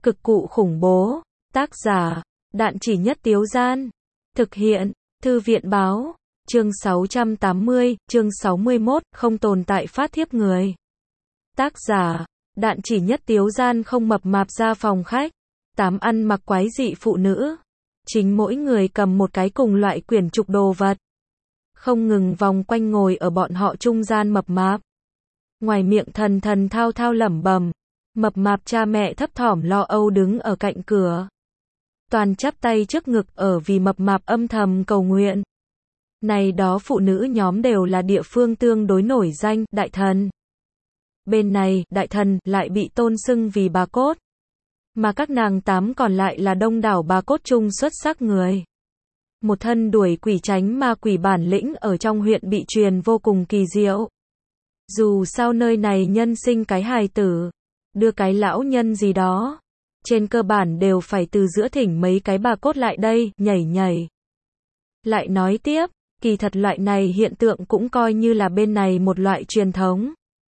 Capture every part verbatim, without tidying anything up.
Cực cụ khủng bố. Tác giả, Đạn Chỉ Nhất Tiếu Gian. Thực hiện, Thư viện báo. Chương sáu trăm tám mươi, chương sáu mươi mốt, không tồn tại phát thiếp người. Tác giả, Đạn Chỉ Nhất Tiếu Gian không mập mạp ra phòng khách. Tám ăn mặc quái dị phụ nữ. Chính mỗi người cầm một cái cùng loại quyển trục đồ vật. Không ngừng vòng quanh ngồi ở bọn họ trung gian mập mạp. Ngoài miệng thần thần thao thao lẩm bẩm. Mập mạp cha mẹ thấp thỏm lo âu đứng ở cạnh cửa. Toàn chắp tay trước ngực ở vì mập mạp âm thầm cầu nguyện. Này đó phụ nữ nhóm đều là địa phương tương đối nổi danh, đại thần. Bên này, đại thần lại bị tôn xưng vì bà cốt. Mà các nàng tám còn lại là đông đảo bà cốt trung xuất sắc người. Một thân đuổi quỷ tránh ma quỷ bản lĩnh ở trong huyện bị truyền vô cùng kỳ diệu. Dù sao nơi này nhân sinh cái hài tử, đưa cái lão nhân gì đó, trên cơ bản đều phải từ giữa thỉnh mấy cái bà cốt lại đây, nhảy nhảy. Lại nói tiếp, kỳ thật loại này hiện tượng cũng coi như là bên này một loại truyền thống.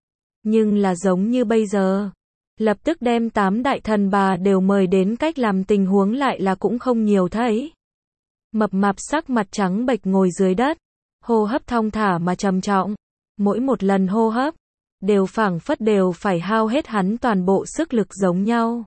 Nhưng là giống như bây giờ, lập tức đem tám đại thần bà đều mời đến cách làm tình huống lại là cũng không nhiều thấy. Mập mạp sắc mặt trắng bệch ngồi dưới đất, hô hấp thong thả mà trầm trọng, mỗi một lần hô hấp, đều phảng phất đều phải hao hết hắn toàn bộ sức lực giống nhau.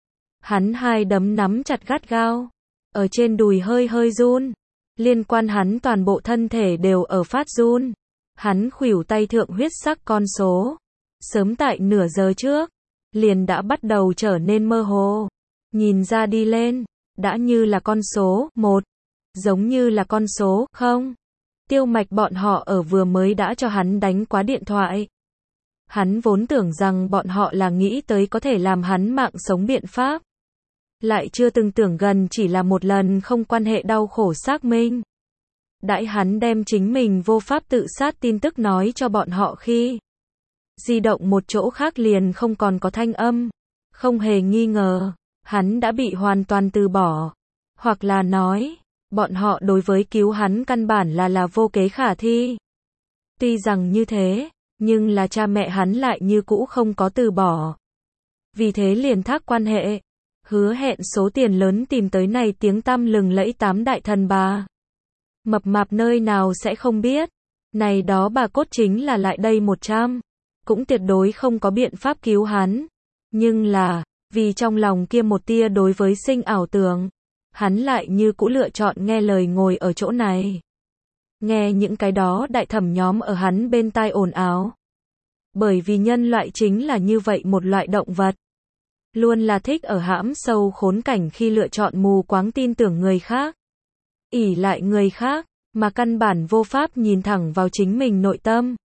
Hắn hai đấm nắm chặt gắt gao, ở trên đùi hơi hơi run, liên quan hắn toàn bộ thân thể đều ở phát run. Hắn khuỷu tay thượng huyết sắc con số, sớm tại nửa giờ trước, liền đã bắt đầu trở nên mơ hồ. Nhìn ra đi lên, đã như là con số một, giống như là con số không. Tiêu Mạch bọn họ ở vừa mới đã cho hắn đánh quá điện thoại. Hắn vốn tưởng rằng bọn họ là nghĩ tới có thể làm hắn mạng sống biện pháp. Lại chưa từng tưởng gần chỉ là một lần không quan hệ đau khổ xác minh. Đãi hắn đem chính mình vô pháp tự sát tin tức nói cho bọn họ khi di động một chỗ khác liền không còn có thanh âm. Không hề nghi ngờ, hắn đã bị hoàn toàn từ bỏ. Hoặc là nói, bọn họ đối với cứu hắn căn bản là là vô kế khả thi. Tuy rằng như thế, nhưng là cha mẹ hắn lại như cũ không có từ bỏ. Vì thế liền thác quan hệ, hứa hẹn số tiền lớn tìm tới này tiếng tăm lừng lẫy tám đại thần bà. Mập mạp nơi nào sẽ không biết, này đó bà cốt chính là lại đây một trăm, cũng tuyệt đối không có biện pháp cứu hắn. Nhưng là, vì trong lòng kia một tia đối với sinh ảo tưởng, hắn lại như cũ lựa chọn nghe lời ngồi ở chỗ này. Nghe những cái đó đại thẩm nhóm ở hắn bên tai ồn ào. Bởi vì nhân loại chính là như vậy một loại động vật. Luôn là thích ở hãm sâu khốn cảnh khi lựa chọn mù quáng tin tưởng người khác. ỷ lại người khác, mà căn bản vô pháp nhìn thẳng vào chính mình nội tâm.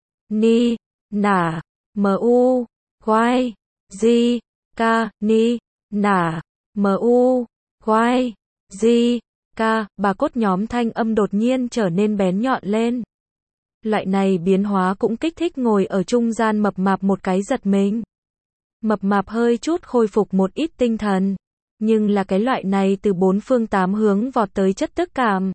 Ni, nả, mu, quay, di, ca, ni, nả, mu, quay, di, ca, bà cốt nhóm thanh âm đột nhiên trở nên bén nhọn lên. Loại này biến hóa cũng kích thích ngồi ở trung gian mập mạp một cái giật mình. Mập mạp hơi chút khôi phục một ít tinh thần. Nhưng là cái loại này từ bốn phương tám hướng vọt tới chất tức cảm.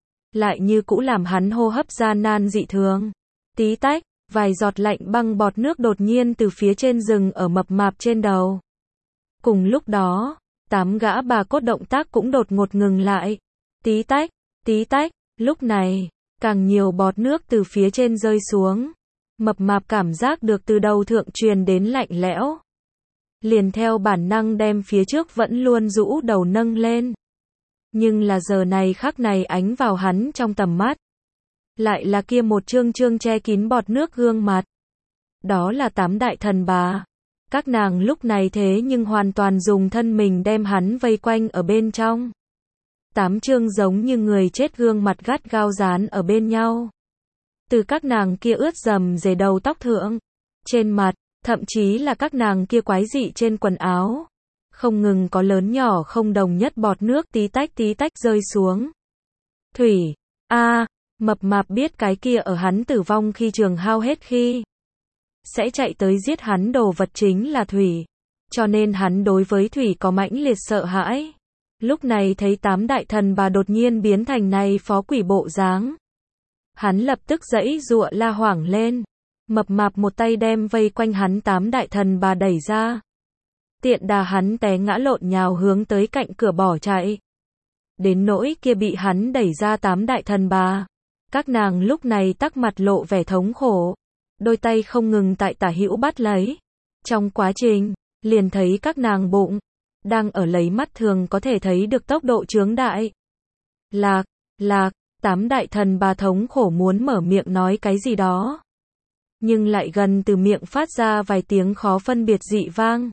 Lại như cũ làm hắn hô hấp gian nan dị thường. Tí tách, vài giọt lạnh băng bọt nước đột nhiên từ phía trên rừng ở mập mạp trên đầu. Cùng lúc đó, tám gã bà cốt động tác cũng đột ngột ngừng lại. Tí tách, tí tách, lúc này, càng nhiều bọt nước từ phía trên rơi xuống. Mập mạp cảm giác được từ đầu thượng truyền đến lạnh lẽo. Liền theo bản năng đem phía trước vẫn luôn rũ đầu nâng lên. Nhưng là giờ này khắc này ánh vào hắn trong tầm mắt. Lại là kia một trương trương che kín bọt nước gương mặt. Đó là tám đại thần bà. Các nàng lúc này thế nhưng hoàn toàn dùng thân mình đem hắn vây quanh ở bên trong. Tám trương giống như người chết gương mặt gắt gao dán ở bên nhau. Từ các nàng kia ướt dầm dề đầu tóc thượng, trên mặt, thậm chí là các nàng kia quái dị trên quần áo. Không ngừng có lớn nhỏ không đồng nhất bọt nước tí tách tí tách rơi xuống. Thủy, a, mập mạp biết cái kia ở hắn tử vong khi trường hao hết khi sẽ chạy tới giết hắn đồ vật chính là thủy. Cho nên hắn đối với thủy có mãnh liệt sợ hãi. Lúc này thấy tám đại thần bà đột nhiên biến thành này phó quỷ bộ dáng. Hắn lập tức giãy giụa la hoảng lên. Mập mạp một tay đem vây quanh hắn tám đại thần bà đẩy ra. Tiện đà hắn té ngã lộn nhào hướng tới cạnh cửa bỏ chạy. Đến nỗi kia bị hắn đẩy ra tám đại thần bà. Các nàng lúc này tắc mặt lộ vẻ thống khổ. Đôi tay không ngừng tại tả hữu bắt lấy. Trong quá trình, liền thấy các nàng bụng, đang ở lấy mắt thường có thể thấy được tốc độ chướng đại. Lạc, lạc, tám đại thần bà thống khổ muốn mở miệng nói cái gì đó. Nhưng lại gần từ miệng phát ra vài tiếng khó phân biệt dị vang.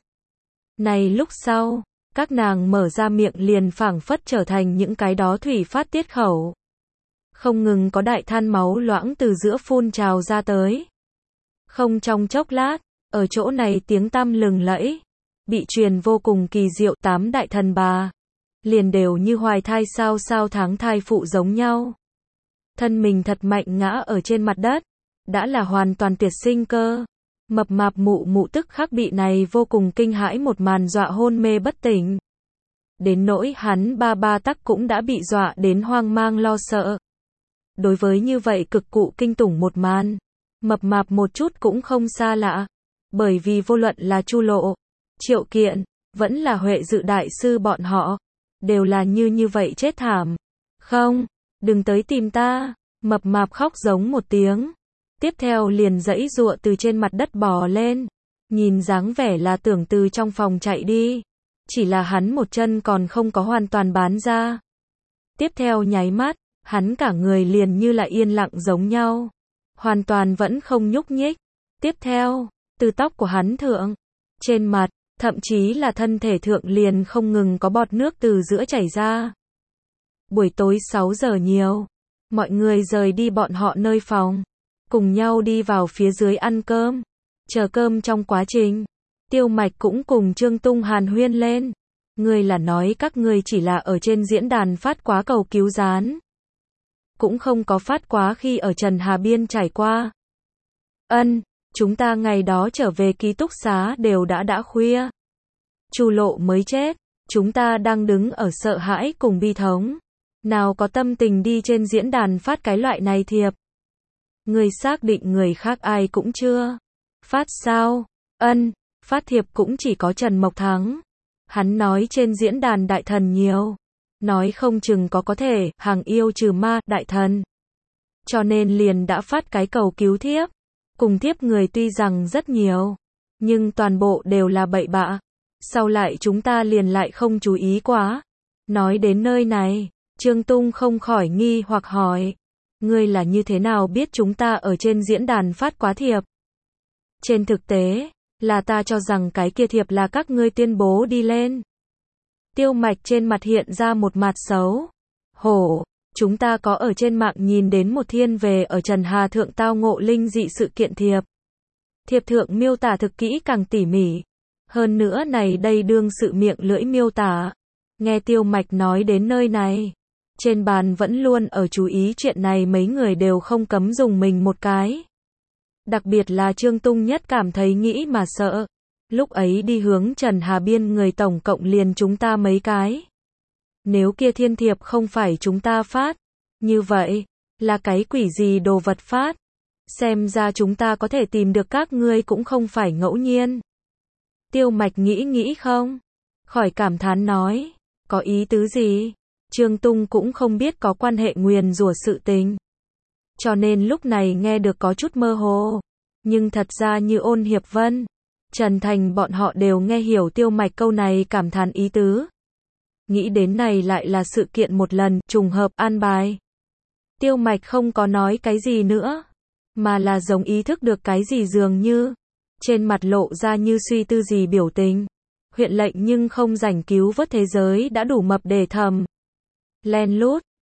Này lúc sau, các nàng mở ra miệng liền phảng phất trở thành những cái đó thủy phát tiết khẩu. Không ngừng có đại than máu loãng từ giữa phun trào ra tới. Không trong chốc lát, ở chỗ này tiếng tăm lừng lẫy, bị truyền vô cùng kỳ diệu tám đại thần bà. Liền đều như hoài thai sao sao tháng thai phụ giống nhau. Thân mình thật mạnh ngã ở trên mặt đất, đã là hoàn toàn tuyệt sinh cơ. Mập mạp mụ mụ tức khắc bị này vô cùng kinh hãi một màn dọa hôn mê bất tỉnh. Đến nỗi hắn ba ba tắc cũng đã bị dọa đến hoang mang lo sợ. Đối với như vậy cực cụ kinh tủng một màn, mập mạp một chút cũng không xa lạ. Bởi vì vô luận là Chu Lộ, Triệu Kiện, vẫn là Huệ Dự đại sư bọn họ, đều là như như vậy chết thảm. Không, đừng tới tìm ta, mập mạp khóc giống một tiếng. Tiếp theo liền giãy giụa từ trên mặt đất bò lên, nhìn dáng vẻ là tưởng từ trong phòng chạy đi. Chỉ là hắn một chân còn không có hoàn toàn bán ra. Tiếp theo nháy mắt, hắn cả người liền như là yên lặng giống nhau. Hoàn toàn vẫn không nhúc nhích. Tiếp theo, từ tóc của hắn thượng, trên mặt, thậm chí là thân thể thượng liền không ngừng có bọt nước từ giữa chảy ra. Buổi tối sáu giờ nhiều, mọi người rời đi bọn họ nơi phòng, cùng nhau đi vào phía dưới ăn cơm. Chờ cơm trong quá trình, Tiêu Mạch cũng cùng Trương Tung hàn huyên lên. Ngươi là nói các ngươi chỉ là ở trên diễn đàn phát quá cầu cứu gián. Cũng không có phát quá khi ở Trần Hà Biên trải qua. Ân, chúng ta ngày đó trở về ký túc xá đều đã đã khuya. Chu Lộ mới chết, chúng ta đang đứng ở sợ hãi cùng bi thống. Nào có tâm tình đi trên diễn đàn phát cái loại này thiệp. Người xác định người khác ai cũng chưa phát sao? Ân, phát thiệp cũng chỉ có Trần Mộc Thắng. Hắn nói trên diễn đàn đại thần nhiều. Nói không chừng có có thể, hàng yêu trừ ma, đại thần. Cho nên liền đã phát cái cầu cứu thiếp. Cùng thiếp người tuy rằng rất nhiều, nhưng toàn bộ đều là bậy bạ. Sau lại chúng ta liền lại không chú ý quá. Nói đến nơi này, Trương Tung không khỏi nghi hoặc hỏi. Ngươi là như thế nào biết chúng ta ở trên diễn đàn phát quá thiệp? Trên thực tế, là ta cho rằng cái kia thiệp là các ngươi tuyên bố đi lên. Tiêu Mạch trên mặt hiện ra một mặt xấu. Hổ, chúng ta có ở trên mạng nhìn đến một thiên về ở Trần Hà Thượng tao ngộ linh dị sự kiện thiệp. Thiệp thượng miêu tả thực kỹ càng tỉ mỉ. Hơn nữa này đây đương sự miệng lưỡi miêu tả. Nghe Tiêu Mạch nói đến nơi này. Trên bàn vẫn luôn ở chú ý chuyện này mấy người đều không cấm dùng mình một cái. Đặc biệt là Trương Tung nhất cảm thấy nghĩ mà sợ. Lúc ấy đi hướng Trần Hà Biên người tổng cộng liền chúng ta mấy cái. Nếu kia thiên thiệp không phải chúng ta phát, như vậy, là cái quỷ gì đồ vật phát. Xem ra chúng ta có thể tìm được các ngươi cũng không phải ngẫu nhiên. Tiêu Mạch nghĩ nghĩ không? Khỏi cảm thán nói, có ý tứ gì? Trương Tung cũng không biết có quan hệ nguyền rủa sự tình. Cho nên lúc này nghe được có chút mơ hồ. Nhưng thật ra như Ôn Hiệp Vân, Trần Thành bọn họ đều nghe hiểu Tiêu Mạch câu này cảm thán ý tứ. Nghĩ đến này lại là sự kiện một lần, trùng hợp an bài. Tiêu Mạch không có nói cái gì nữa, mà là giống ý thức được cái gì dường như. Trên mặt lộ ra như suy tư gì biểu tình. Huyện lệnh nhưng không rảnh cứu vớt thế giới đã đủ mập để thầm. Len lút,